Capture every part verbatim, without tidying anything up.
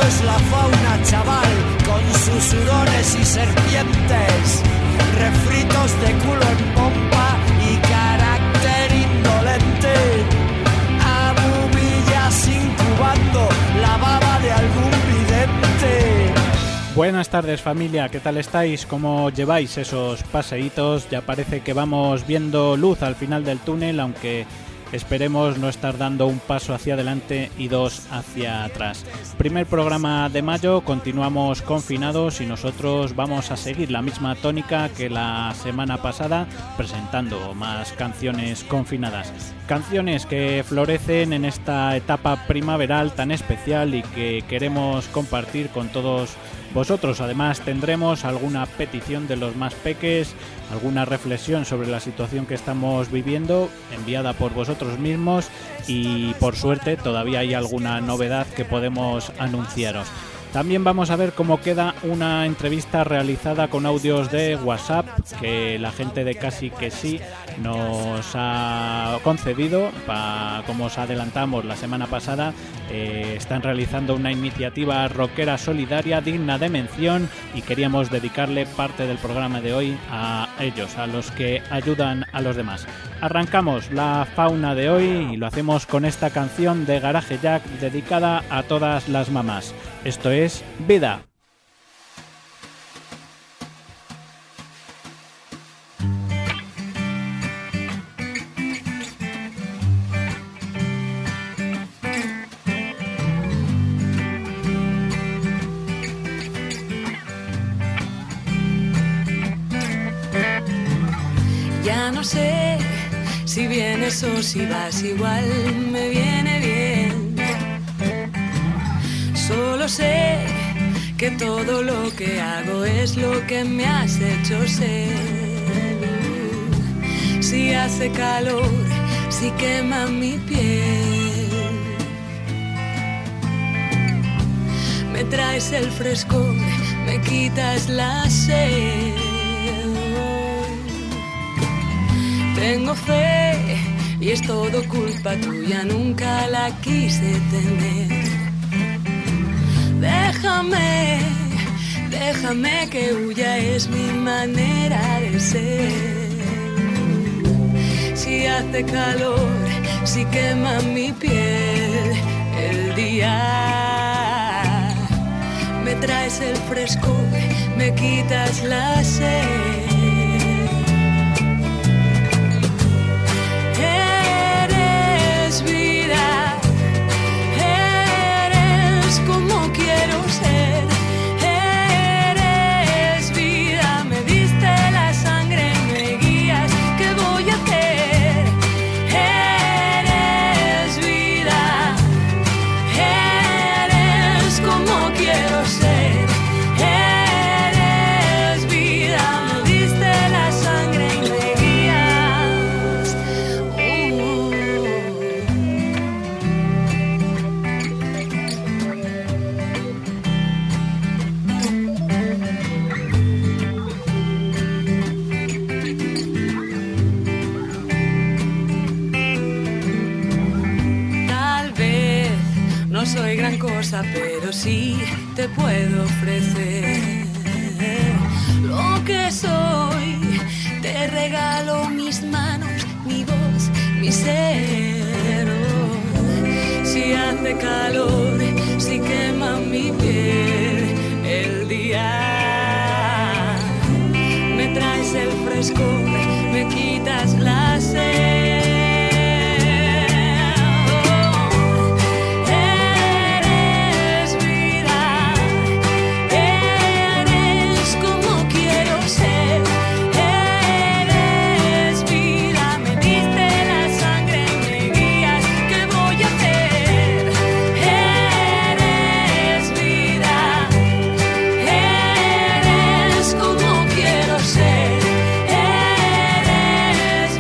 es la fauna, chaval, con sus hurones y serpientes, refritos de culo en pompa y carácter indolente, abubillas incubando la baba de algún vidente. Buenas tardes, familia, ¿qué tal estáis? ¿Cómo lleváis esos paseitos? Ya parece que vamos viendo luz al final del túnel, aunque esperemos no estar dando un paso hacia adelante y dos hacia atrás. Primer programa de mayo, continuamos confinados y nosotros vamos a seguir la misma tónica que la semana pasada, presentando más canciones confinadas. Canciones que florecen en esta etapa primaveral tan especial y que queremos compartir con todos vosotros. Además tendremos alguna petición de los más peques, alguna reflexión sobre la situación que estamos viviendo enviada por vosotros mismos y por suerte todavía hay alguna novedad que podemos anunciaros. También vamos a ver cómo queda una entrevista realizada con audios de WhatsApp que la gente de Casi Que Sí nos ha concedido. Pa, como os adelantamos la semana pasada, eh, están realizando una iniciativa rockera solidaria digna de mención y queríamos dedicarle parte del programa de hoy a ellos, a los que ayudan a los demás. Arrancamos la fauna de hoy y lo hacemos con esta canción de Garage Jack dedicada a todas las mamás. Esto es Vida. Ya no sé si vienes o si vas, igual me viene bien. Solo sé que todo lo que hago es lo que me has hecho ser. Si hace calor, si quema mi piel, me traes el frescor, me quitas la sed. Tengo fe y es todo culpa tuya, nunca la quise tener. Déjame, déjame que huya, es mi manera de ser. Si hace calor, si quema mi piel, el día me traes el frescor, me quitas la sed. Eres vida, eres como quiero ser. Eres vida, me diste la sangre, me guías, ¿qué voy a hacer? Eres vida, eres como quiero ser. Eres vida, me diste la sangre y me guías. Uh. Tal vez no soy gran cosa, pero sí te puedo ofrecer lo que soy. Te regalo mis manos, mi voz, mi ser. Oh, si hace calor, si quema mi piel, el día me traes el frescor, me quitas la sed. Eres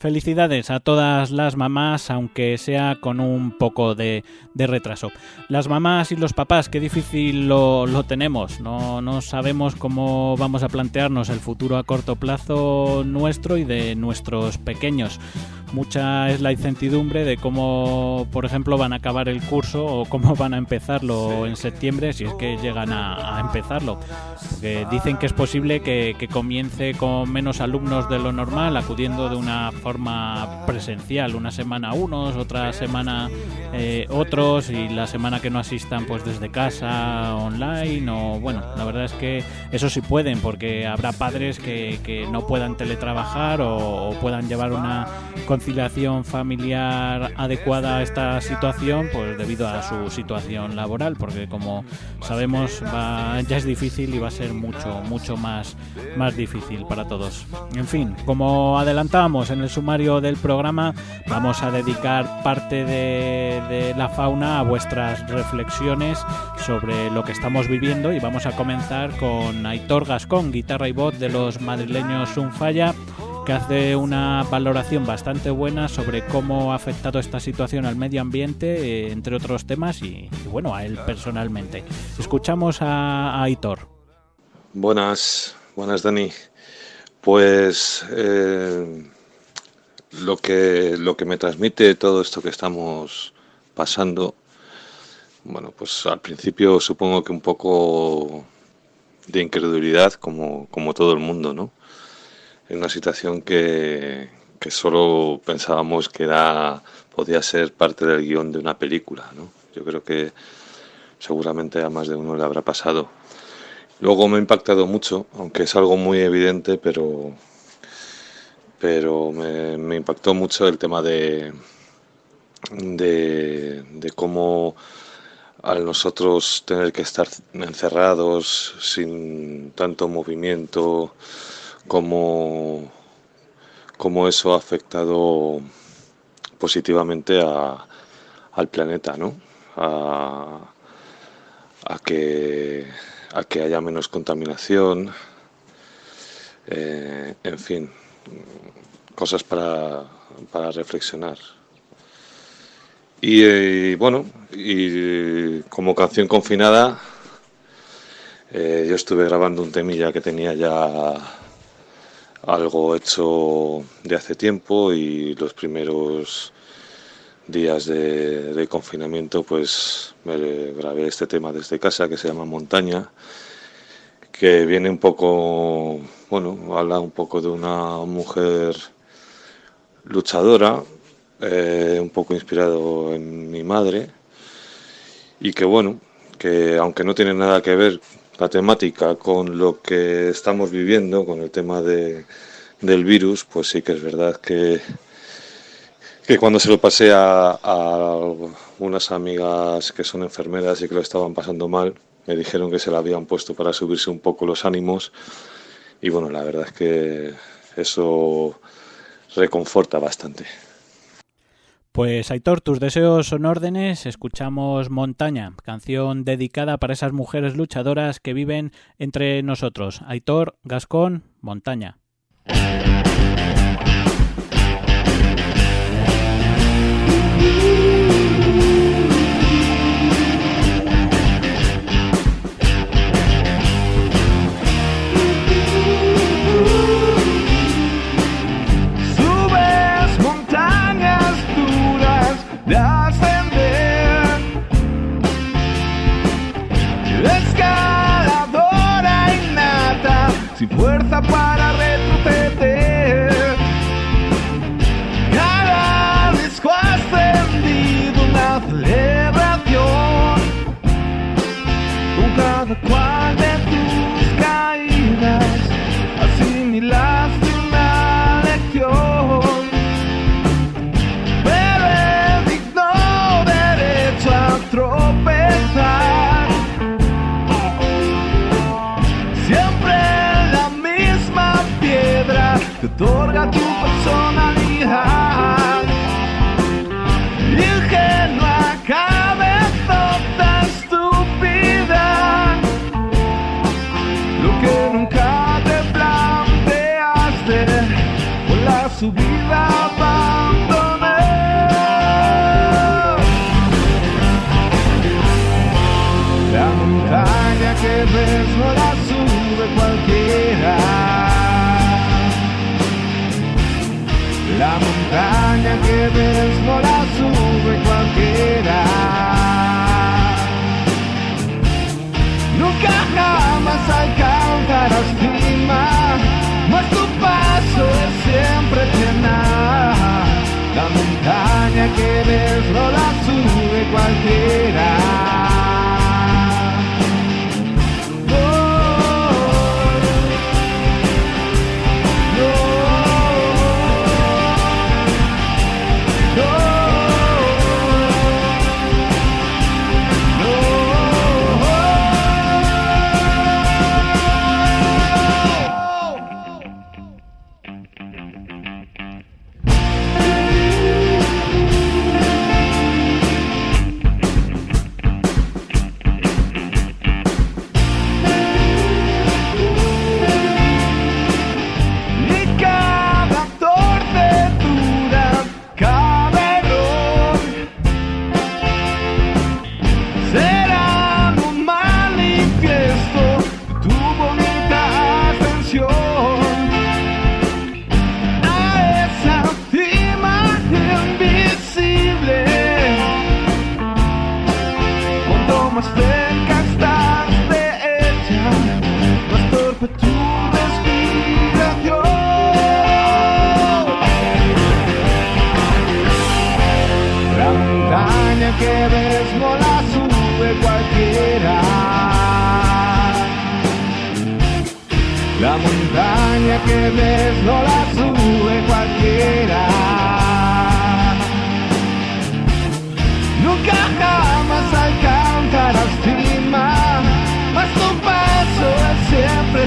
Felicidades a todas las mamás, aunque sea con un poco de, de retraso. Las mamás y los papás, qué difícil lo, lo tenemos. No, no sabemos cómo vamos a plantearnos el futuro a corto plazo nuestro y de nuestros pequeños. Mucha es la incertidumbre de cómo, por ejemplo, van a acabar el curso o cómo van a empezarlo en septiembre, si es que llegan a, a empezarlo. Porque dicen que es posible que, que comience con menos alumnos de lo normal, acudiendo de una forma presencial, una semana unos, otra semana eh, otros, y la semana que no asistan pues desde casa, online, o bueno, la verdad es que eso sí pueden, porque habrá padres que, que no puedan teletrabajar o, o puedan llevar una conciliación familiar adecuada a esta situación, pues debido a su situación laboral, porque como sabemos va, ya es difícil y va a ser mucho, mucho más, más difícil para todos. En fin, como adelantábamos en el sumario del programa, vamos a dedicar parte de, de la fauna a vuestras reflexiones sobre lo que estamos viviendo, y vamos a comenzar con Aitor Gascón, guitarra y voz de los madrileños Sunfalla, que hace una valoración bastante buena sobre cómo ha afectado esta situación al medio ambiente, eh, entre otros temas, y, y bueno, a él personalmente. Escuchamos a, a Aitor. Buenas, buenas Dani. Pues eh, lo que lo que me transmite todo esto que estamos pasando, bueno, pues al principio supongo que un poco de incredulidad, como, como todo el mundo, ¿no? En una situación que, que solo pensábamos que era podía ser parte del guión de una película, ¿no? Yo creo que seguramente a más de uno le habrá pasado. Luego me ha impactado mucho, aunque es algo muy evidente, pero, pero me, me impactó mucho el tema de, de, de cómo al nosotros tener que estar encerrados sin tanto movimiento, Cómo, cómo eso ha afectado positivamente a, al planeta, ¿no? A, a, que, a que haya menos contaminación, eh, en fin, cosas para, para reflexionar. Y, y bueno, y como canción confinada, eh, yo estuve grabando un temilla que tenía ya algo hecho de hace tiempo, y los primeros días de, de confinamiento pues me grabé este tema desde casa, que se llama Montaña, que viene un poco, bueno, habla un poco de una mujer luchadora, eh, un poco inspirado en mi madre, y que bueno, que aunque no tiene nada que ver la temática con lo que estamos viviendo, con el tema de, del virus, pues sí que es verdad que, que cuando se lo pasé a, a unas amigas que son enfermeras y que lo estaban pasando mal, me dijeron que se la habían puesto para subirse un poco los ánimos, y bueno, la verdad es que eso reconforta bastante. Pues Aitor, tus deseos son órdenes. Escuchamos Montaña, canción dedicada para esas mujeres luchadoras que viven entre nosotros. Aitor Gascón, Montaña. De ascender, escaladora innata, sin fuerza para retroceder. Cada disco ascendido, una celebración, con cada cual de tus caídas asimilaste una lección. Tropezar, siempre la misma piedra te otorga tu personalidad. Ingenua cabezota estúpida, lo que nunca te planteaste por la subida abandoné. La montaña que ves no la sube cualquiera. La montaña que ves no la sube cualquiera. Nunca jamás alcanzarás cima, mas tu paso es siempre tenaz. La montaña que ves no la sube cualquiera. La montaña que ves no la sube cualquiera. Nunca jamás alcanzarás cima, mas tu paso es siempre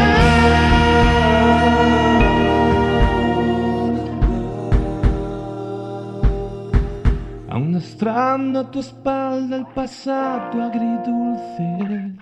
tenaz. Arrastrando a tu espalda el pasado agridulce.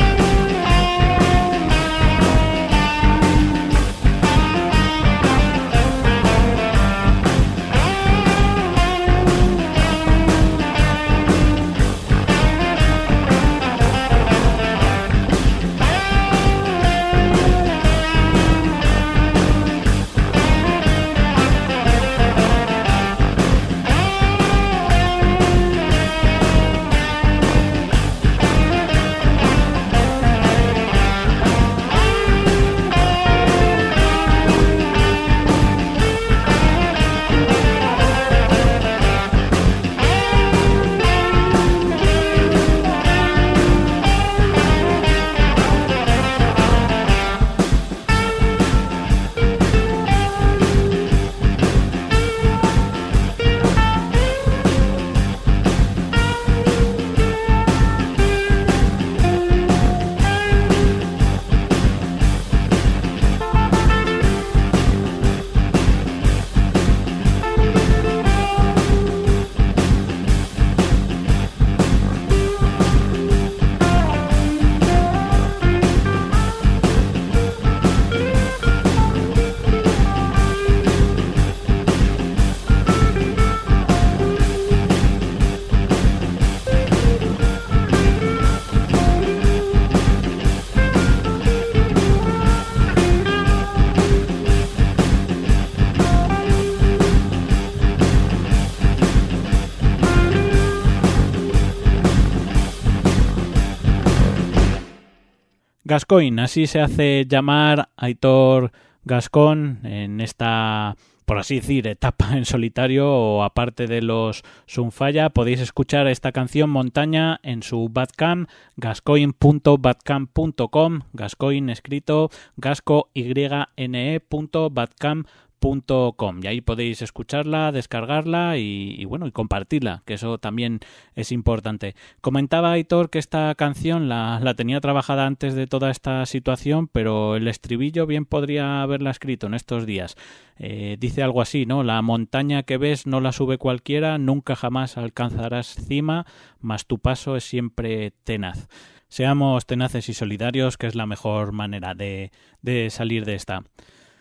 Gascoigne, así se hace llamar Aitor Gascón en esta, por así decir, etapa en solitario o aparte de los Sunfalla. Podéis escuchar esta canción Montaña en su Bandcamp, gascoigne punto bandcamp punto com, Gascoigne escrito gasco y n e punto bandcamp punto com, y ahí podéis escucharla, descargarla y, y bueno, y compartirla, que eso también es importante. Comentaba Aitor que esta canción la, la tenía trabajada antes de toda esta situación, pero el estribillo bien podría haberla escrito en estos días. Eh, dice algo así, ¿no? La montaña que ves no la sube cualquiera, nunca jamás alcanzarás cima, mas tu paso es siempre tenaz. Seamos tenaces y solidarios, que es la mejor manera de, de salir de esta.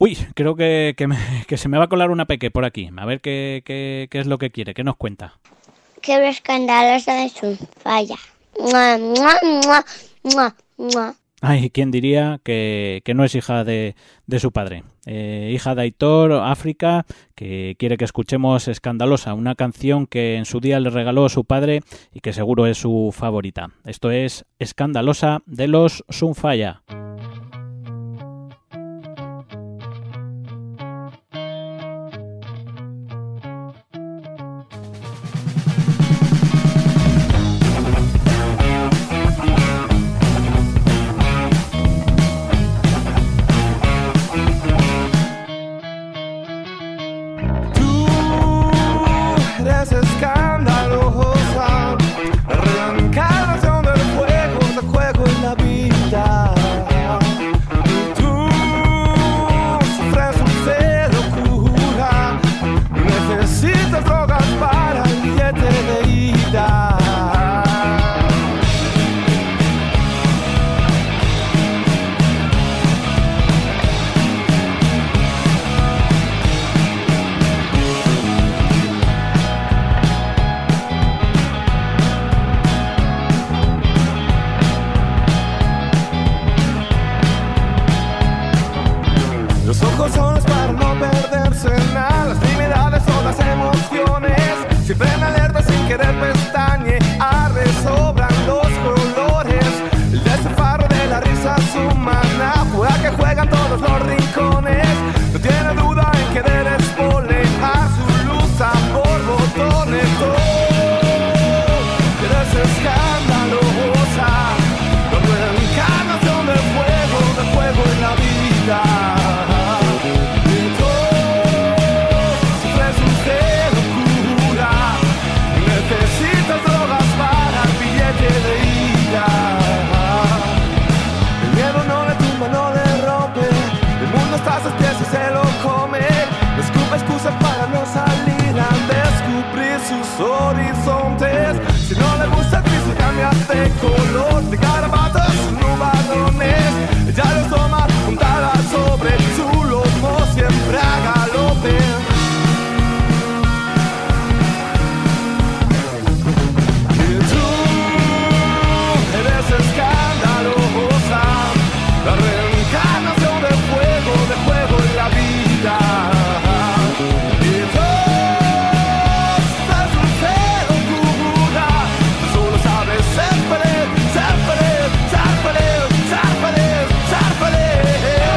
Uy, creo que, que, me, que se me va a colar una peque por aquí. A ver qué, qué, qué es lo que quiere, qué nos cuenta. Qué lo escandalosa de su falla. Mua, mua, mua, mua, mua. Ay, ¿quién diría que, que no es hija de, de su padre? Eh, hija de Aitor, África, que quiere que escuchemos Escandalosa, una canción que en su día le regaló su padre y que seguro es su favorita. Esto es Escandalosa de los Sunfaya. Escandalosa, reencarnación del juego, del juego en la vida. Tú sufres un fe locura, necesitas drogas para el billete de ida. Los ojos son los para no perderse en nada. Las primeras son las emociones. Siempre en alerta sin querer pestañear. Sobran los colores. El desfarro de la risa humana. Juega que juegan todos los rincones. No tiene duda en querer espolear su luz a por botones. Pero es escandalosa. La reencarnación del fuego, del fuego en la vida. Necesitas drogas para el billete de ida. El miedo no le tumba, no le rompe. El mundo está a sus pies y se lo come. No escupa excusa para no salir a descubrir sus horizontes. Si no le gusta el piso, cambia de color. De garabatos, nubarrones. Ella los toma juntada sobre su lomo, siempre a galope. Escandalosa, la reencarnación del fuego, del fuego en la vida. Y todo es un cero locura. Solo sabes ser feliz, ser feliz, ser feliz, ser feliz, ser feliz.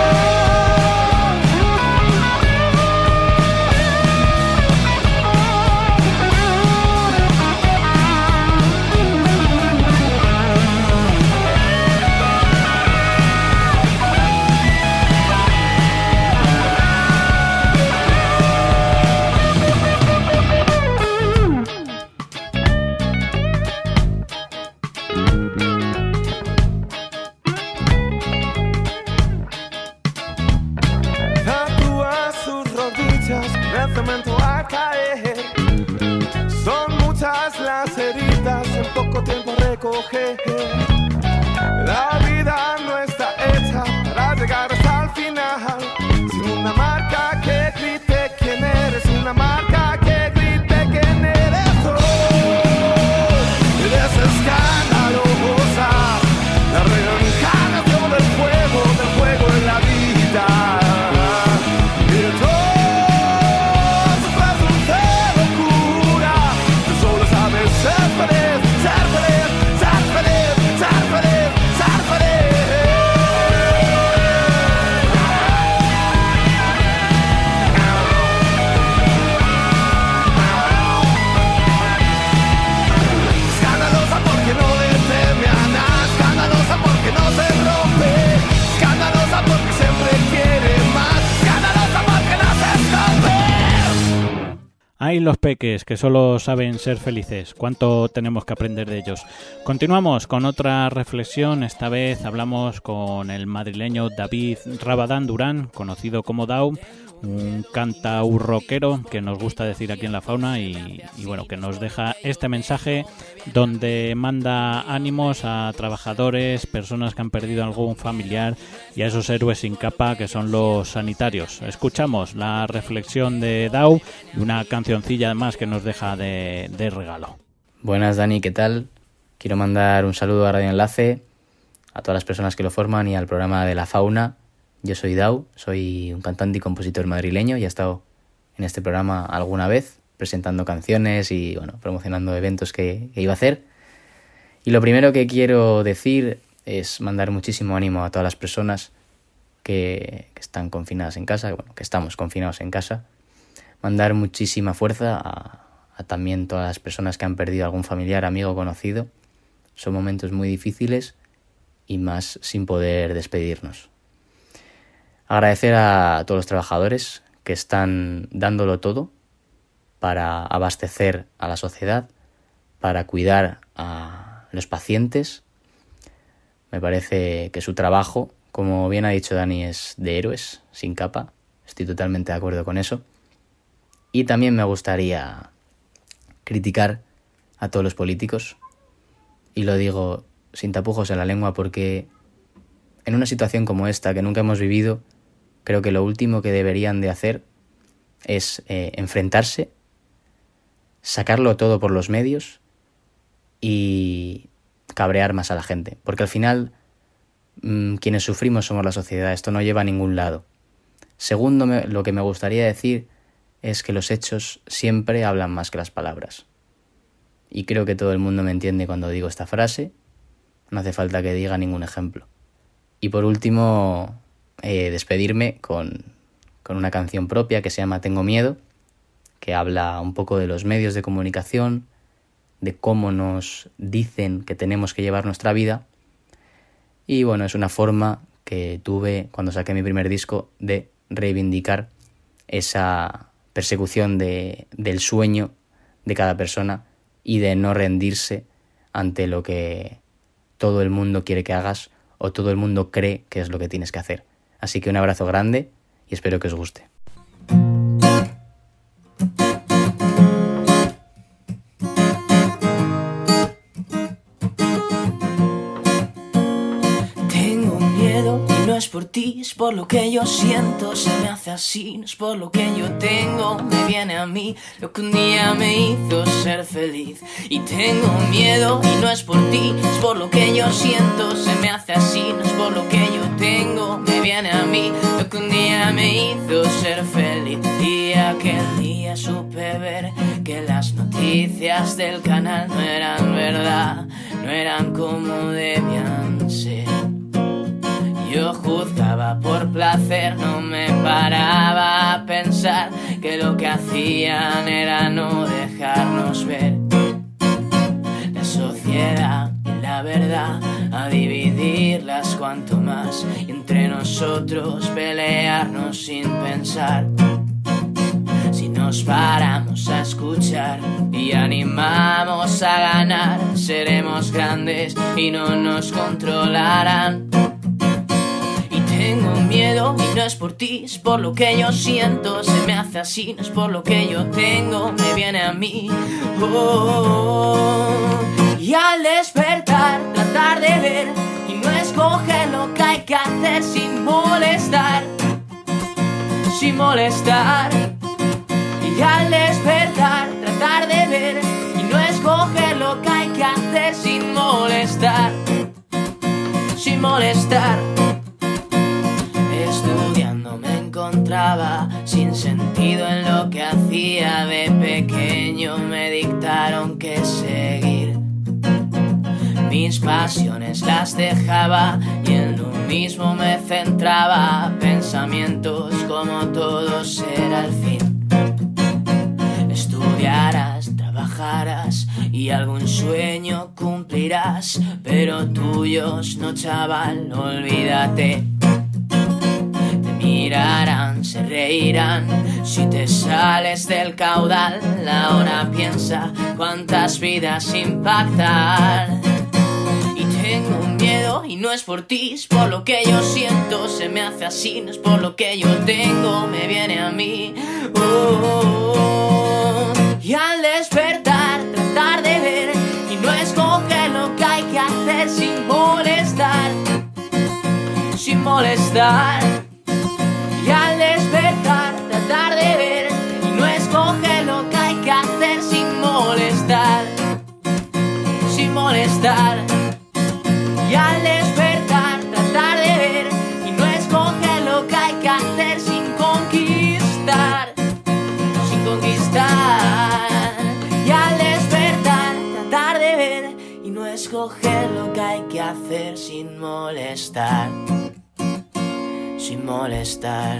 Tatúa sus rodillas en el cemento a caer. Son muchas las heridas en poco tiempo a recoger. La vida no está hecha para llegar hasta el final. Sin una marca que grite quién eres, una marca que grite quién eres. Oh, eres escandalosa, la reencarnación del fuego, del fuego en la vida. Y todo es un cero locura. Tú solo sabes ser feliz, ser feliz, ser feliz, ser feliz, ser feliz. Escandalosa porque no le teme a nada. Escandalosa porque no se rompe. Escandalosa porque siempre quiere más. Escandalosa porque no se esconde. Ay, los peques que solo saben ser felices. ¿Cuánto tenemos que aprender de ellos? Continuamos con otra reflexión. Esta vez hablamos con el madrileño David Rabadán Durán, conocido como Dau, un cantaurroquero que nos gusta decir aquí en La Fauna y, y bueno, que nos deja este mensaje donde manda ánimos a trabajadores, personas que han perdido algún familiar y a esos héroes sin capa que son los sanitarios. Escuchamos la reflexión de Dau y una cancioncilla además que nos deja de, de regalo. Buenas, Dani, ¿qué tal? Quiero mandar un saludo a Radio Enlace, a todas las personas que lo forman y al programa de La Fauna. Yo soy Dau, soy un cantante y compositor madrileño y he estado en este programa alguna vez presentando canciones y bueno, promocionando eventos que, que iba a hacer. Y lo primero que quiero decir es mandar muchísimo ánimo a todas las personas que, que están confinadas en casa, bueno, que estamos confinados en casa. Mandar muchísima fuerza a, a también todas las personas que han perdido algún familiar, amigo o conocido. Son momentos muy difíciles y más sin poder despedirnos. Agradecer a todos los trabajadores que están dándolo todo para abastecer a la sociedad, para cuidar a los pacientes. Me parece que su trabajo, como bien ha dicho Dani, es de héroes, sin capa. Estoy totalmente de acuerdo con eso. Y también me gustaría criticar a todos los políticos. Y lo digo sin tapujos en la lengua porque en una situación como esta que nunca hemos vivido, creo que lo último que deberían de hacer es eh, enfrentarse, sacarlo todo por los medios y cabrear más a la gente. Porque al final, mmm, quienes sufrimos somos la sociedad. Esto no lleva a ningún lado. Segundo, me, lo que me gustaría decir es que los hechos siempre hablan más que las palabras. Y creo que todo el mundo me entiende cuando digo esta frase. No hace falta que diga ningún ejemplo. Y por último, eh, despedirme con, con una canción propia que se llama Tengo Miedo, que habla un poco de los medios de comunicación, de cómo nos dicen que tenemos que llevar nuestra vida. Y bueno, es una forma que tuve cuando saqué mi primer disco de reivindicar esa persecución de, del sueño de cada persona y de no rendirse ante lo que todo el mundo quiere que hagas o todo el mundo cree que es lo que tienes que hacer. Así que un abrazo grande y espero que os guste. Tengo miedo y no es por ti, es por lo que yo siento. Se me hace así, no es por lo que yo tengo. Me viene a mí lo que un día me hizo ser feliz. Y tengo miedo y no es por ti, es por lo que yo siento. Se me hace así, no es por lo que yo tengo. Me viene a mí lo que un día me hizo ser feliz. Y aquel día supe ver que las noticias del canal no eran verdad, no eran como debían ser. Yo juzgaba por placer, no me paraba a pensar que lo que hacían era no dejarnos ver. La sociedad y la verdad, a dividirlas cuanto más, y entre nosotros pelearnos sin pensar. Si nos paramos a escuchar y animamos a ganar, seremos grandes y no nos controlarán. Tengo miedo y no es por ti, es por lo que yo siento. Se me hace así, no es por lo que yo tengo. Me viene a mí. Oh, oh, oh. Y al despertar, tratar de ver y no escoger lo que hay que hacer sin molestar, sin molestar. Y al despertar, tratar de ver y no escoger lo que hay que hacer sin molestar, sin molestar. Estudiando me encontraba sin sentido en lo que hacía. De pequeño me dictaron que seguir. Mis pasiones las dejaba y en lo mismo me centraba. Pensamientos como todos era el fin. Estudiarás, trabajarás y algún sueño cumplirás, pero tuyos no, chaval, olvídate. Mirarán, se reirán si te sales del caudal. Ahora piensa cuántas vidas impactar. Y tengo miedo y no es por ti, es por lo que yo siento. Se me hace así, no es por lo que yo tengo, me viene a mí. Oh, oh, oh. Y al despertar, tratar de ver y no escoger lo que hay que hacer sin molestar, sin molestar. Y al despertar, tratar de ver y no escoger lo que hay que hacer sin molestar, sin molestar. Y al despertar, tratar de ver y no escoger lo que hay que hacer sin conquistar, sin conquistar. Y al despertar, tratar de ver y no escoger lo que hay que hacer sin molestar, sin molestar.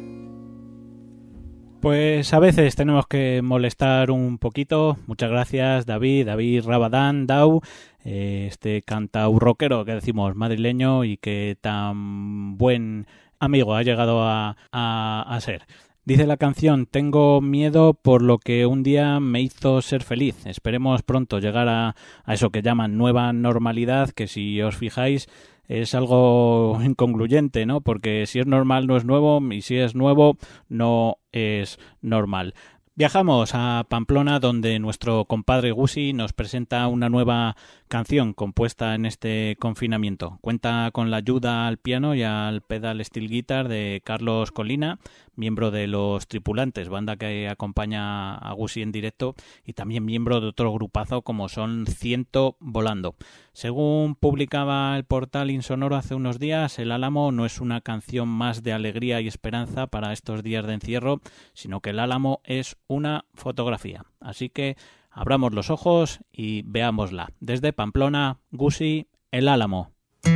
Pues a veces tenemos que molestar un poquito. Muchas gracias, David, David Rabadán, Dau, eh, este cantaurroquero que decimos madrileño y que tan buen amigo ha llegado a, a, a ser. Dice la canción: tengo miedo por lo que un día me hizo ser feliz. Esperemos pronto llegar a, a eso que llaman nueva normalidad, que si os fijáis es algo incongruente, ¿no? Porque si es normal no es nuevo y si es nuevo no es normal. Viajamos a Pamplona, donde nuestro compadre Gusi nos presenta una nueva canción compuesta en este confinamiento. Cuenta con la ayuda al piano y al pedal steel guitar de Carlos Colina, miembro de Los Tripulantes, banda que acompaña a Gusi en directo, y también miembro de otro grupazo como son Ciento Volando. Según publicaba el portal Insonoro hace unos días, El Álamo no es una canción más de alegría y esperanza para estos días de encierro, sino que El Álamo es una fotografía. Así que abramos los ojos y veámosla. Desde Pamplona, Gusi, El Álamo.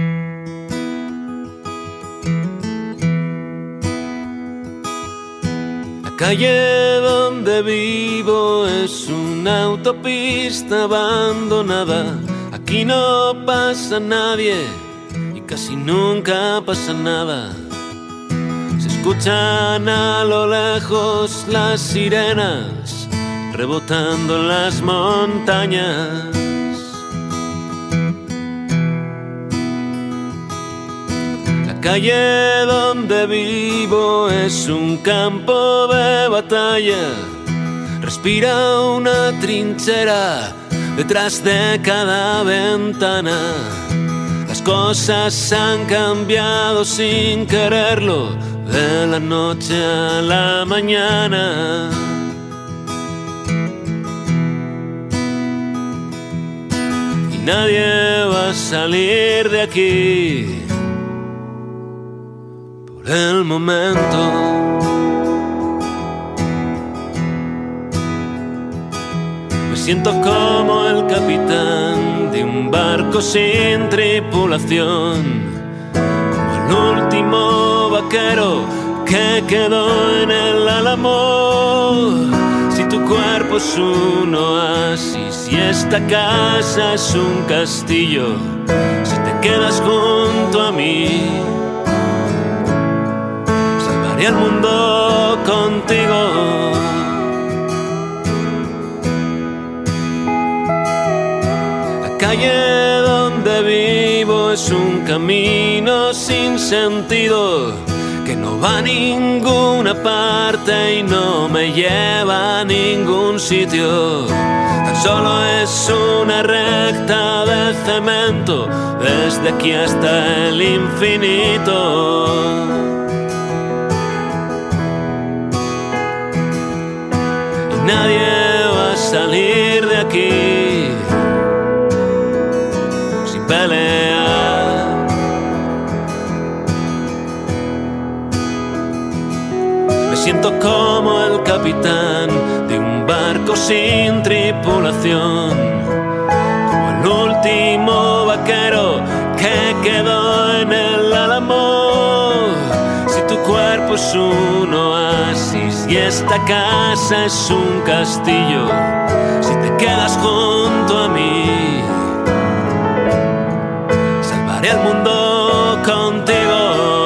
La calle donde vivo es una autopista abandonada. Aquí no pasa nadie y casi nunca pasa nada. Se escuchan a lo lejos las sirenas rebotando en las montañas. La calle donde vivo es un campo de batalla. Respira una trinchera detrás de cada ventana. Las cosas han cambiado sin quererlo, de la noche a la mañana. Y nadie va a salir de aquí por el momento. Siento como el capitán de un barco sin tripulación, como el último vaquero que quedó en el Álamo. Si tu cuerpo es un oasis y esta casa es un castillo, si te quedas junto a mí, salvaré el mundo contigo. La calle donde vivo es un camino sin sentido que no va a ninguna parte y no me lleva a ningún sitio. Tan solo es una recta de cemento desde aquí hasta el infinito. Y nadie va a salir de aquí sin pelear. Me siento como el capitán de un barco sin tripulación, como el último vaquero que quedó en el Álamo. Si tu cuerpo es un oasis y esta casa es un castillo, si te quedas junto a mí, salvaré el mundo contigo.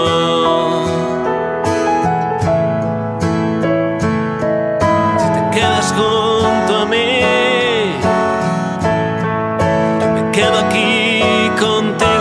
Si te quedas junto a mí, yo me quedo aquí contigo.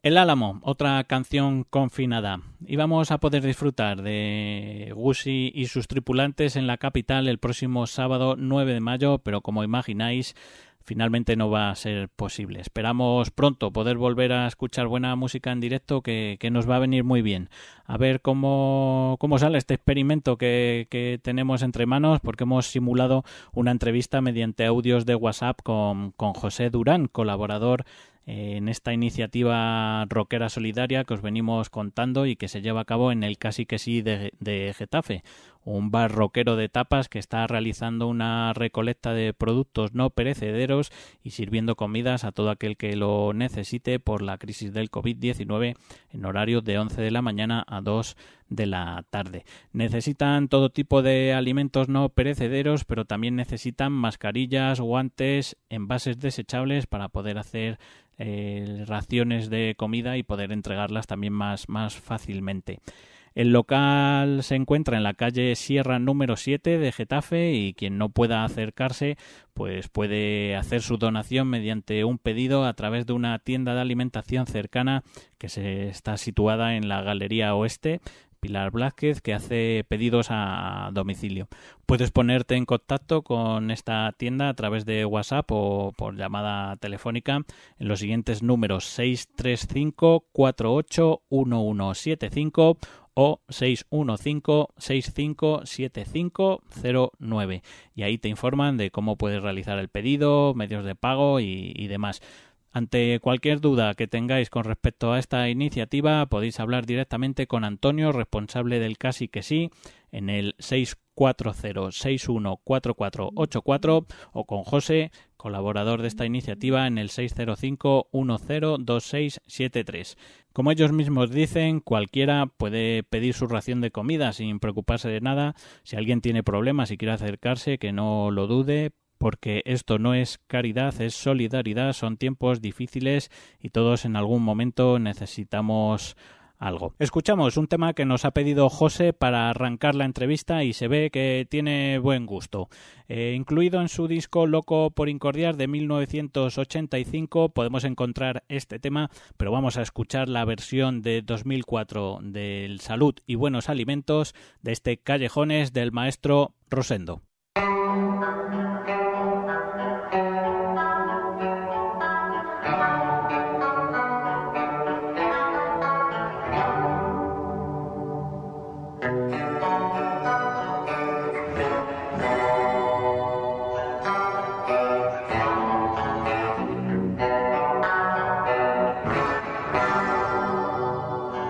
El Álamo, otra canción confinada. Íbamos a poder disfrutar de Gussi y sus tripulantes en la capital el próximo sábado nueve de mayo, pero como imagináis, finalmente no va a ser posible. Esperamos pronto poder volver a escuchar buena música en directo, que, que nos va a venir muy bien. A ver cómo, cómo sale este experimento que, que tenemos entre manos, porque hemos simulado una entrevista mediante audios de WhatsApp con, con José Durán, colaborador en esta iniciativa rockera solidaria que os venimos contando y que se lleva a cabo en el Casi que sí de, de Getafe, un bar rockero de tapas que está realizando una recolecta de productos no perecederos y sirviendo comidas a todo aquel que lo necesite por la crisis del covid diecinueve en horario de once de la mañana a dos de la tarde. Necesitan todo tipo de alimentos no perecederos, pero también necesitan mascarillas, guantes, envases desechables para poder hacer eh, raciones de comida y poder entregarlas también más, más fácilmente. El local se encuentra en la calle Sierra número siete de Getafe y quien no pueda acercarse pues puede hacer su donación mediante un pedido a través de una tienda de alimentación cercana que se está situada en la Galería Oeste, Pilar Blázquez, que hace pedidos a domicilio. Puedes ponerte en contacto con esta tienda a través de WhatsApp o por llamada telefónica en los siguientes números: seis tres cinco, cuatro ocho, uno uno siete cinco o seis uno cinco, seis cinco siete cinco cero nueve, y ahí te informan de cómo puedes realizar el pedido, medios de pago y, y demás. Ante cualquier duda que tengáis con respecto a esta iniciativa, podéis hablar directamente con Antonio, responsable del Casi que sí, en el seis cuatro cero, seis uno cuatro cuatro ocho cuatro, o con José, colaborador de esta iniciativa, en el seis cero cinco, uno cero dos seis siete tres. Como ellos mismos dicen, cualquiera puede pedir su ración de comida sin preocuparse de nada. Si alguien tiene problemas y quiere acercarse, que no lo dude, porque esto no es caridad, es solidaridad. Son tiempos difíciles y todos en algún momento necesitamos algo. Escuchamos un tema que nos ha pedido José para arrancar la entrevista y se ve que tiene buen gusto. Eh, incluido en su disco Loco por Incordiar de mil novecientos ochenta y cinco podemos encontrar este tema, pero vamos a escuchar la versión de dos mil cuatro del Salud y Buenos Alimentos de este Callejones del maestro Rosendo.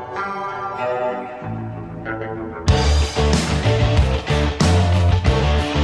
Thank you.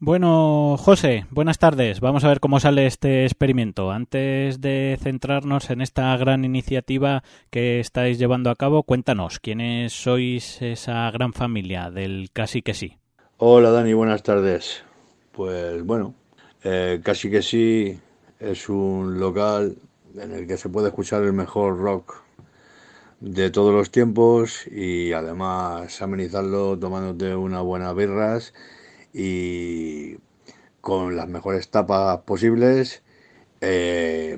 Bueno, José, buenas tardes. Vamos a ver cómo sale este experimento. Antes de centrarnos en esta gran iniciativa que estáis llevando a cabo, cuéntanos, ¿quiénes sois esa gran familia del Casi que Sí? Hola Dani, buenas tardes. Pues bueno, eh, Casi que Sí es un local en el que se puede escuchar el mejor rock de todos los tiempos y además amenizarlo tomándote unas buenas birras y con las mejores tapas posibles. eh,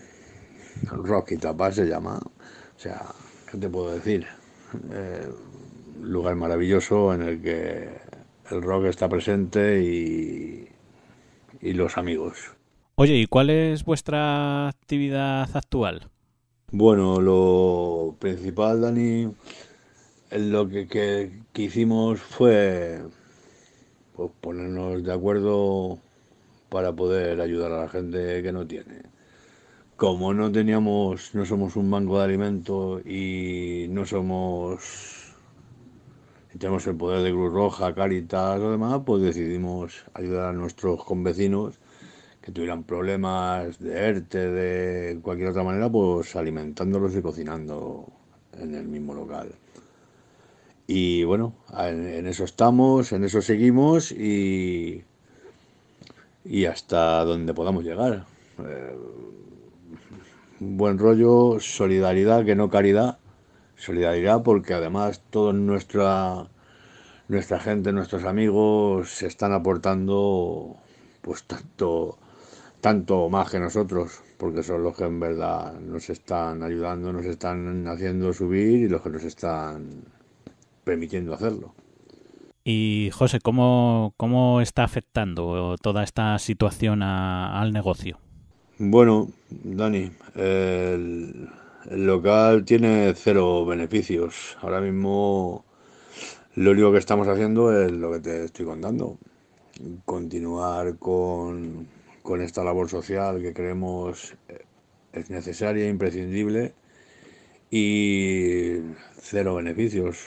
Rock y tapas se llama. O sea, ¿qué te puedo decir? Eh, lugar maravilloso en el que el rock está presente y, y los amigos. Oye, ¿y cuál es vuestra actividad actual? Bueno, lo principal, Dani, lo que, que, que hicimos fue pues, ponernos de acuerdo para poder ayudar a la gente que no tiene. Como no teníamos, no somos un banco de alimentos y no somos, tenemos el poder de Cruz Roja, Cáritas o demás, pues decidimos ayudar a nuestros convecinos que tuvieran problemas de ERTE, de cualquier otra manera, pues alimentándolos y cocinando en el mismo local. Y bueno, en, en eso estamos, en eso seguimos y, y hasta donde podamos llegar. Eh, buen rollo, solidaridad, que no caridad. Solidaridad porque además toda nuestra, nuestra gente, nuestros amigos se están aportando pues tanto... tanto más que nosotros, porque son los que en verdad nos están ayudando, nos están haciendo subir y los que nos están permitiendo hacerlo. Y José, ¿cómo, cómo está afectando toda esta situación a, al negocio? Bueno, Dani, el, el local tiene cero beneficios. Ahora mismo lo único que estamos haciendo es lo que te estoy contando. Continuar con... con esta labor social que creemos es necesaria e imprescindible y cero beneficios.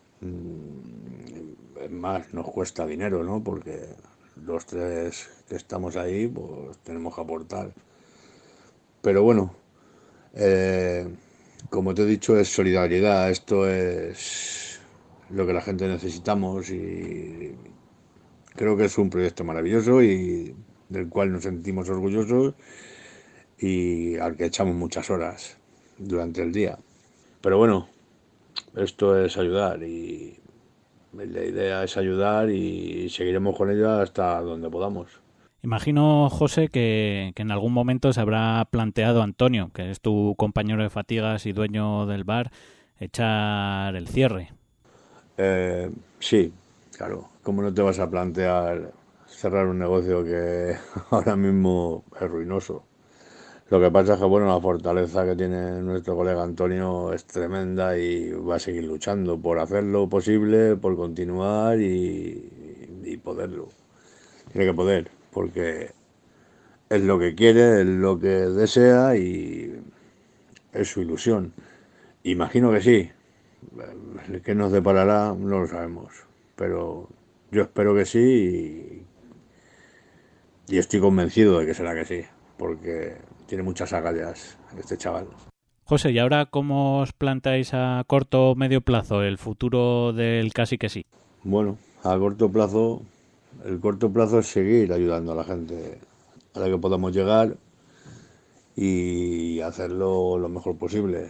Es más, nos cuesta dinero, ¿no? Porque los tres que estamos ahí, pues tenemos que aportar. Pero bueno, eh, como te he dicho, es solidaridad. Esto es lo que la gente necesitamos y creo que es un proyecto maravilloso y del cual nos sentimos orgullosos y al que echamos muchas horas durante el día. Pero bueno, esto es ayudar y la idea es ayudar y seguiremos con ella hasta donde podamos. Imagino, José, que, que en algún momento se habrá planteado Antonio, que es tu compañero de fatigas y dueño del bar, echar el cierre. Eh, sí, claro. ¿Cómo no te vas a plantear cerrar un negocio que ahora mismo es ruinoso? Lo que pasa es que bueno, la fortaleza que tiene nuestro colega Antonio es tremenda y va a seguir luchando por hacer lo posible, por continuar y, y poderlo. Tiene que poder, porque es lo que quiere, es lo que desea y es su ilusión. Imagino que sí. ¿Qué nos deparará? No lo sabemos. Pero yo espero que sí y, y estoy convencido de que será que sí, porque tiene muchas agallas este chaval. José, ¿y ahora cómo os planteáis a corto o medio plazo el futuro del Casi que Sí? Bueno, a corto plazo, el corto plazo es seguir ayudando a la gente a la que podamos llegar y hacerlo lo mejor posible.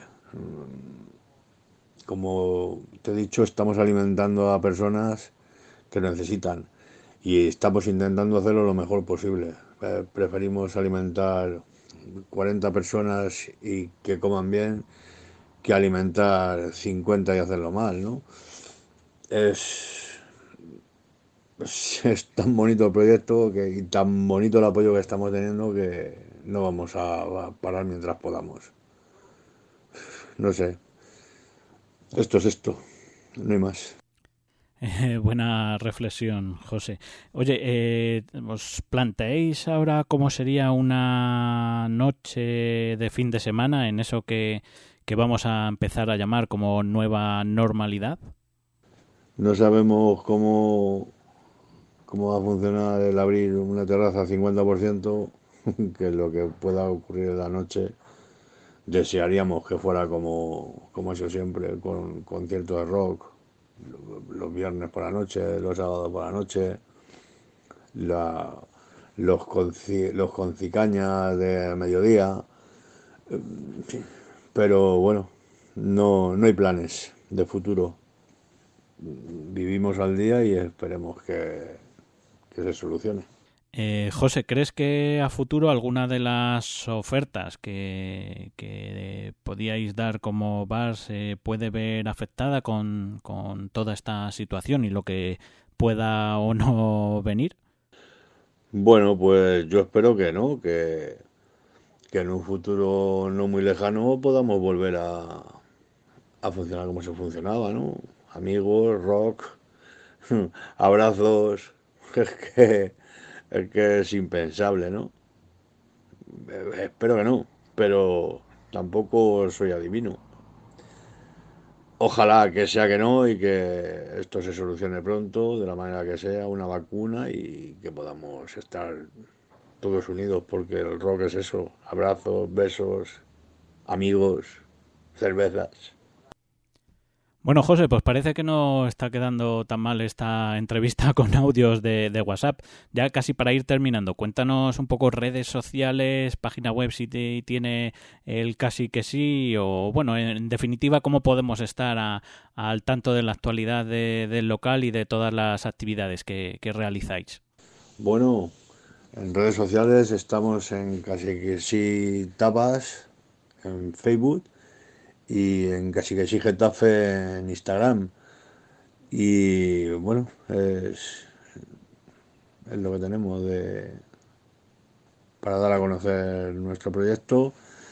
Como te he dicho, estamos alimentando a personas que necesitan y estamos intentando hacerlo lo mejor posible. Eh, preferimos alimentar cuarenta personas y que coman bien que alimentar cincuenta y hacerlo mal, ¿no? Es, es, es tan bonito el proyecto que, y tan bonito el apoyo que estamos teniendo que no vamos a, a parar mientras podamos. No sé. Esto es esto, no hay más. Eh, buena reflexión, José. Oye, eh, ¿os planteáis ahora cómo sería una noche de fin de semana en eso que, que vamos a empezar a llamar como nueva normalidad? No sabemos cómo, cómo va a funcionar el abrir una terraza al cincuenta por ciento, que lo que pueda ocurrir en la noche, desearíamos que fuera como, como eso siempre, con conciertos de rock, los viernes por la noche, los sábados por la noche, la, los, conci, los concicañas de mediodía, en fin. Pero bueno, no, no hay planes de futuro. Vivimos al día y esperemos que, que se solucione. Eh, José, ¿crees que a futuro alguna de las ofertas que, que podíais dar como bar se puede ver afectada con, con toda esta situación y lo que pueda o no venir? Bueno, pues yo espero que no, que, que en un futuro no muy lejano podamos volver a, a funcionar como se funcionaba, ¿no? Amigos, rock, abrazos, es que, es que es impensable, ¿no? Espero que no, pero tampoco soy adivino. Ojalá que sea que no y que esto se solucione pronto, de la manera que sea, una vacuna y que podamos estar todos unidos, porque el rock es eso, abrazos, besos, amigos, cervezas. Bueno, José, pues parece que no está quedando tan mal esta entrevista con audios de, de WhatsApp. Ya casi para ir terminando, cuéntanos un poco redes sociales, página web si te, tiene el casi que sí, o bueno, en definitiva, cómo podemos estar a, a, al tanto de la actualidad de, del local y de todas las actividades que, que realizáis. Bueno, en redes sociales estamos en casi que sí Tapas, en Facebook, y en Casi que sí Getafe en Instagram. Y bueno, es, es lo que tenemos de para dar a conocer nuestro proyecto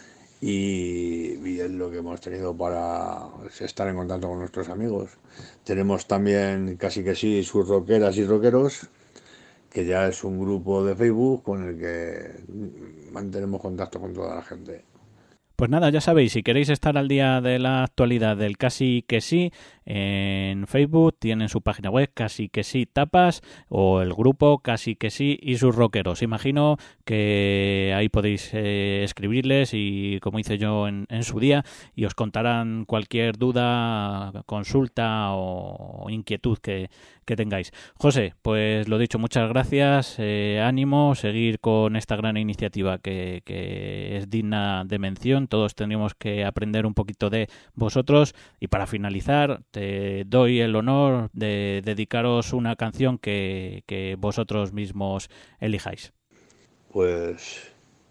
y, y es lo que hemos tenido para estar en contacto con nuestros amigos. Tenemos también Casi que sí sus rockeras y rockeros, que ya es un grupo de Facebook con el que mantenemos contacto con toda la gente. Pues nada, ya sabéis, si queréis estar al día de la actualidad del Casi que sí, en Facebook tienen su página web Casi que sí Tapas o el grupo Casi que sí y sus rockeros. Imagino que ahí podéis eh, escribirles y, como hice yo en, en su día, y os contarán cualquier duda, consulta o, o inquietud que, que tengáis. José, pues lo dicho, muchas gracias, eh, ánimo, seguir con esta gran iniciativa que, que es digna de mención. Todos tendríamos que aprender un poquito de vosotros y para finalizar te doy el honor de dedicaros una canción que, que vosotros mismos elijáis. Pues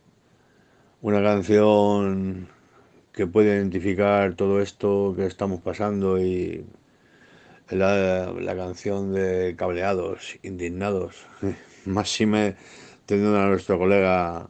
una canción que puede identificar todo esto que estamos pasando y la, la canción de Cableados, Indignados. Máxime teniendo a nuestro colega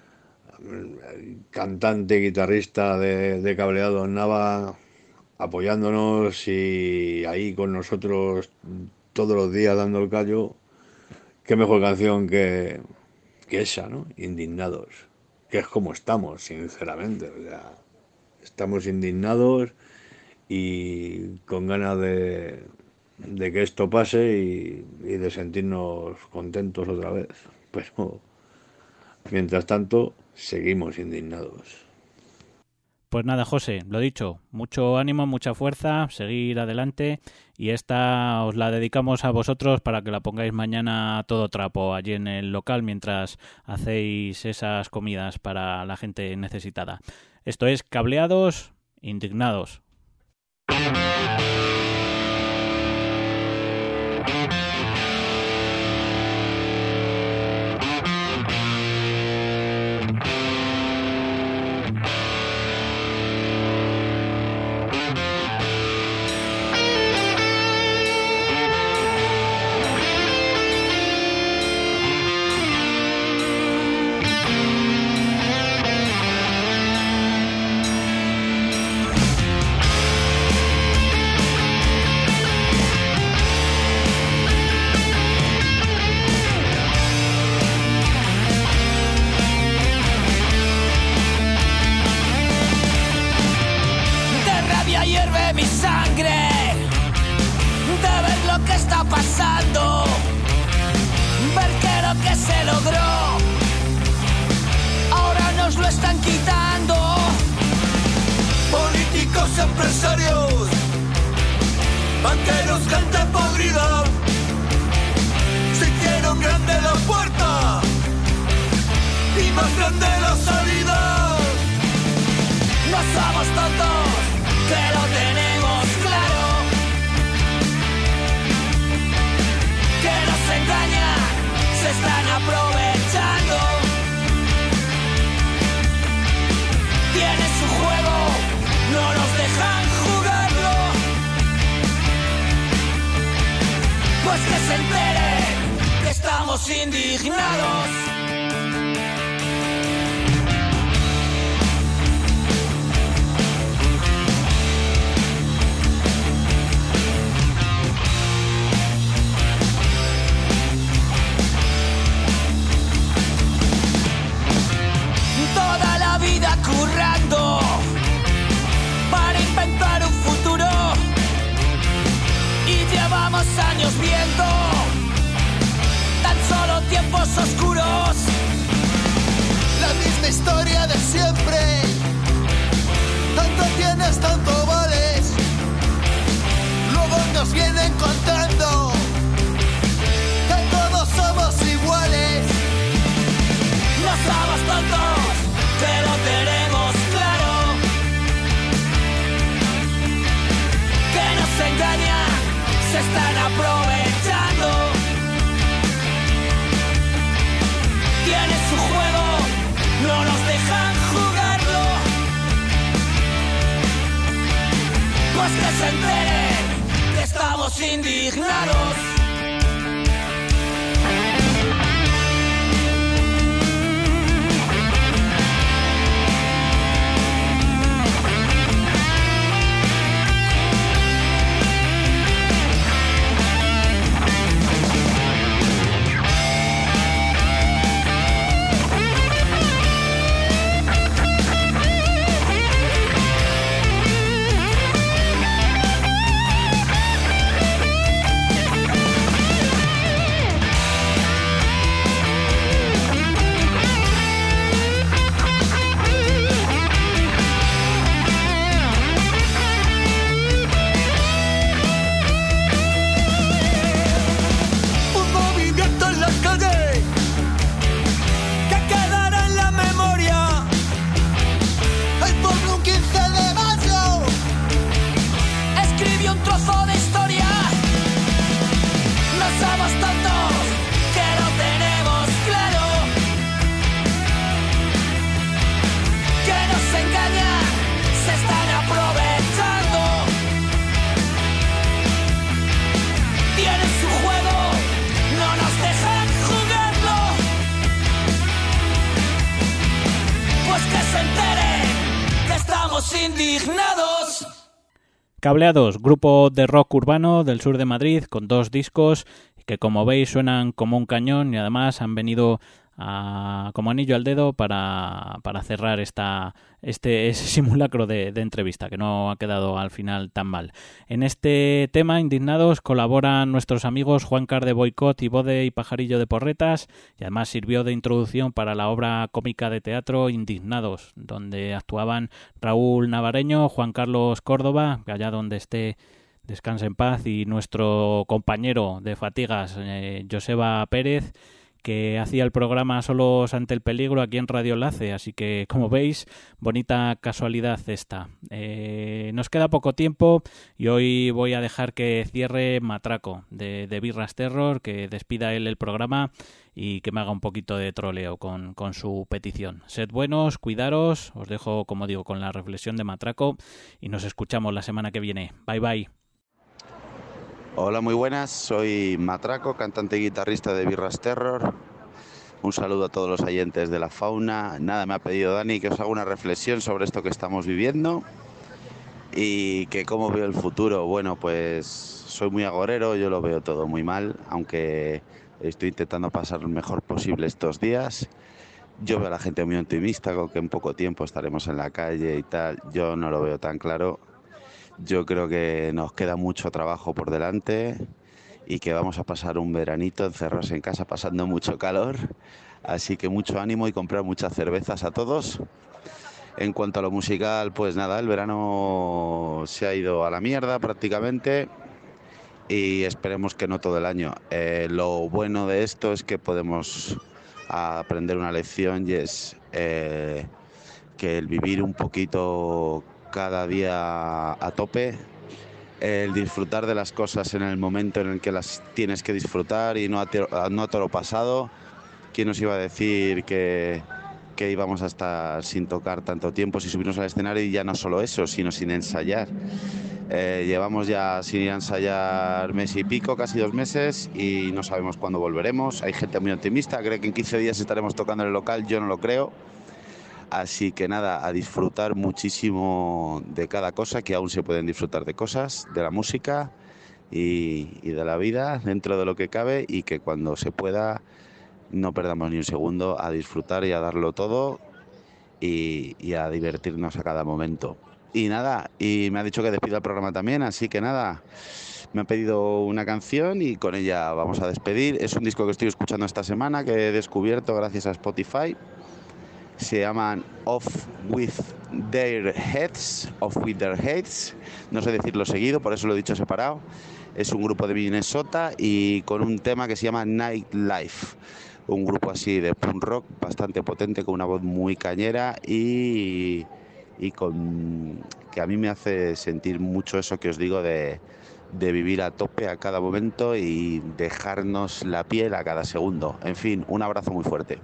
cantante, guitarrista de, de Cableados, Nava, apoyándonos y ahí con nosotros todos los días dando el callo. Qué mejor canción que, que esa, ¿no? Indignados, que es como estamos, sinceramente. O sea, estamos indignados y con ganas de, de que esto pase y, y de sentirnos contentos otra vez. Pero mientras tanto, seguimos indignados. Pues nada, José, lo dicho, mucho ánimo, mucha fuerza, seguir adelante y esta os la dedicamos a vosotros para que la pongáis mañana a todo trapo allí en el local mientras hacéis esas comidas para la gente necesitada. Esto es Cableados, Indignados. We'll be right back. empresarios, banqueros, gente podrida, se hicieron grande la puerta y más grande la salida. No somos tontos, que lo tenemos claro, que nos engañan, se están aprovechando. Tiene su juego, no nos dejan jugarlo. Pues que se enteren que estamos indignados. Toda la vida currando para inventar un futuro y llevamos años viendo tan solo tiempos oscuros. La misma historia de siempre, tanto tienes, tanto vales. Luego nos vienen contando que todos somos iguales. No somos tontos, que lo tenemos claro, que nos engañan, se están aprovechando. Tiene su juego, no nos dejan jugarlo. Pues que se enteren que estamos indignados. Indignados. Cableados, grupo de rock urbano del sur de Madrid con dos discos que, como veis, suenan como un cañón y además han venido a, como anillo al dedo para, para cerrar esta, este ese simulacro de, de entrevista, que no ha quedado al final tan mal. En este tema, Indignados, colaboran nuestros amigos Juan Car de Boicot y Bode y Pajarillo de Porretas, y además sirvió de introducción para la obra cómica de teatro Indignados, donde actuaban Raúl Navareño, Juan Carlos Córdoba, allá donde esté descanse en paz, y nuestro compañero de fatigas, eh, Joseba Pérez, que hacía el programa Solos ante el peligro aquí en Radio Enlace. Así que, como veis, bonita casualidad esta. Eh, nos queda poco tiempo y hoy voy a dejar que cierre Matraco de, de Birras Terror, que despida él el programa y que me haga un poquito de troleo con, con su petición. Sed buenos, cuidaros, os dejo, como digo, con la reflexión de Matraco y nos escuchamos la semana que viene. Bye bye. Hola, muy buenas, soy Matraco, cantante y guitarrista de Birras Terror. Un saludo a todos los oyentes de la fauna. Nada, me ha pedido Dani que os haga una reflexión sobre esto que estamos viviendo y que cómo veo el futuro. Bueno, pues soy muy agorero, yo lo veo todo muy mal, aunque estoy intentando pasar lo mejor posible estos días. Yo veo a la gente muy optimista, con que en poco tiempo estaremos en la calle y tal. Yo no lo veo tan claro. Yo creo que nos queda mucho trabajo por delante y que vamos a pasar un veranito encerrados en casa pasando mucho calor. Así que mucho ánimo y comprar muchas cervezas a todos. En cuanto a lo musical, pues nada, el verano se ha ido a la mierda prácticamente y esperemos que no todo el año. Eh, lo bueno de esto es que podemos aprender una lección y es eh, que el vivir un poquito cada día a tope, el disfrutar de las cosas en el momento en el que las tienes que disfrutar y no a, te, no a todo lo pasado. ¿Quién nos iba a decir que, que íbamos a estar sin tocar tanto tiempo, sin subirnos al escenario? Y ya no solo eso, sino sin ensayar. Eh, llevamos ya sin ir a ensayar mes y pico, casi dos meses, y no sabemos cuándo volveremos. Hay gente muy optimista, cree que en quince días estaremos tocando en el local, yo no lo creo. Así que nada, a disfrutar muchísimo de cada cosa, que aún se pueden disfrutar de cosas, de la música y, y de la vida dentro de lo que cabe, y que cuando se pueda no perdamos ni un segundo, a disfrutar y a darlo todo y, y a divertirnos a cada momento. Y nada, y me ha dicho que despida el programa también, así que nada, me ha pedido una canción y con ella vamos a despedir. Es un disco que estoy escuchando esta semana, que he descubierto gracias a Spotify. Se llaman Off With Their Heads, Off With Their Heads, no sé decirlo seguido, por eso lo he dicho separado. Es un grupo de Minnesota y con un tema que se llama Nightlife, un grupo así de punk rock bastante potente, con una voz muy cañera y, y con que a mí me hace sentir mucho eso que os digo de, de vivir a tope a cada momento y dejarnos la piel a cada segundo. En fin, un abrazo muy fuerte.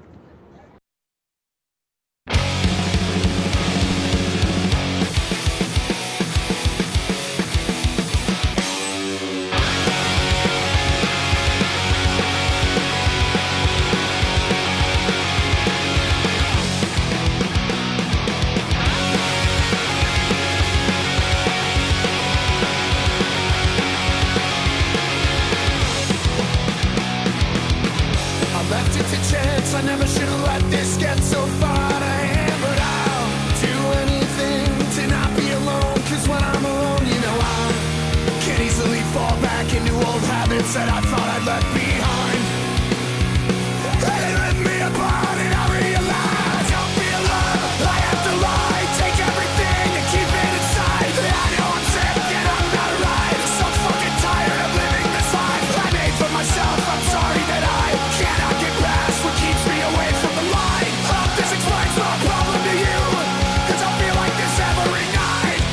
I never should have let this get so far out of hand, but I'll do anything to not be alone, cause when I'm alone, you know I can easily fall back into old habits that I thought I'd left behind. They rip me apart and I realize don't be alone, I have to lie, take everything and keep it inside. I know I'm sick and I'm not right, I'm so fucking tired of living this life I made for myself. I'm sorry that I cannot get past what keeps me away from the line. Hope this explains my problem to you, cause I feel like this every night.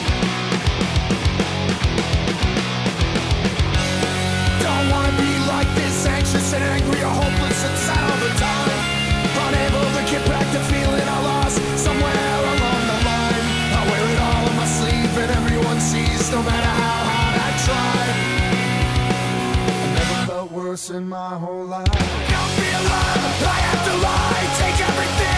Don't wanna be like this, anxious and angry or hopeless and sad all the time. Unable to get back to feeling I lost somewhere along the line. I wear it all on my sleeve and everyone sees, no matter how hard I try. I never felt worse in my whole life. Don't be alone, I have to lie, take everything